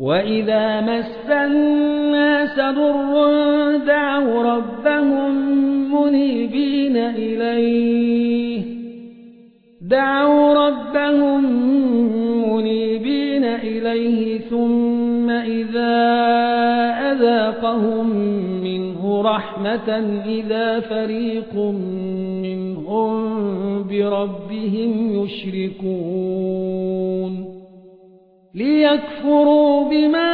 وإذا مس الناس ضر دعوا ربهم منيبين إليه ثم إذا أذاقهم منه رحمة إذا فريق منهم بربهم يشركون ليكفروا بما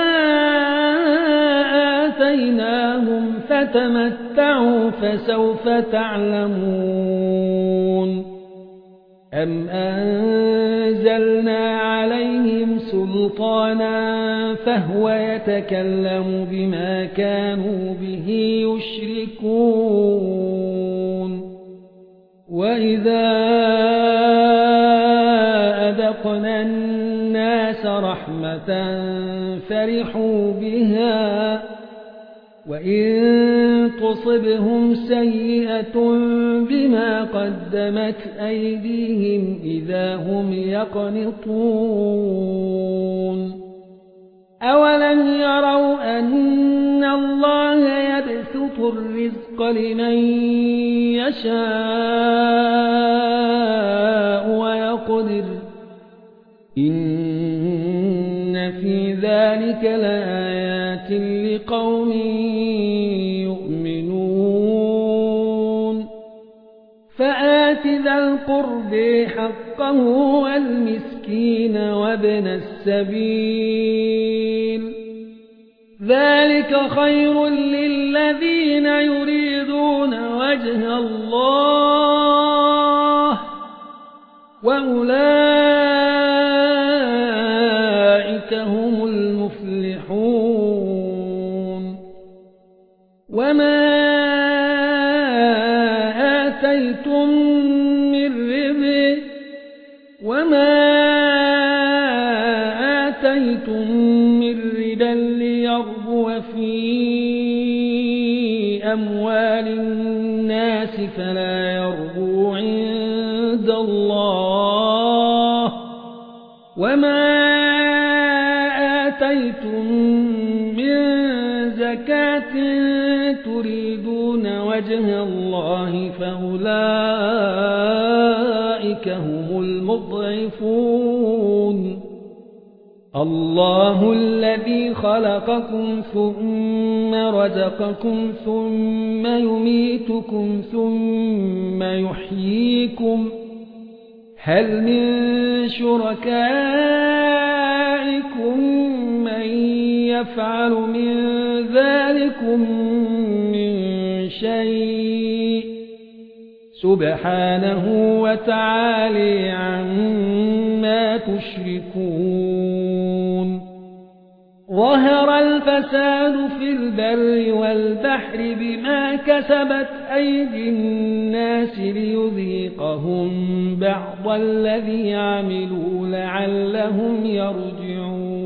آتيناهم فتمتعوا فسوف تعلمون أم أنزلنا عليهم سلطانا فهو يتكلم بما كانوا به يشركون وإذا أذقنا الناس رحمة فرحوا بها وإن تصبهم سيئة بما قدمت أيديهم إذا هم يقنطون أولم يروا أن الله يبسط الرزق لمن يشاء ويقدر إن في ذلك لآيات لقوم يؤمنون فآت ذا القرب حقه والمسكين وابن السبيل ذلك خير للذين يريدون وجه الله وأولئك هم المفلحون وما آتيتم من ربا ليربو في أموال الناس فلا يربو عند الله وما آتيتم من زكاة تريدون وجه الله فأولئك هم المضعفون الله الذي خلقكم ثم رزقكم ثم يميتكم ثم يحييكم هل من شركائكم من يفعل من ذلكم من شيء سبحانه وتعالى عما تشركون ظهر الفساد في البر والبحر بما كسبت أيدي الناس ليذيقهم بعض الذي عملوا لعلهم يرجعون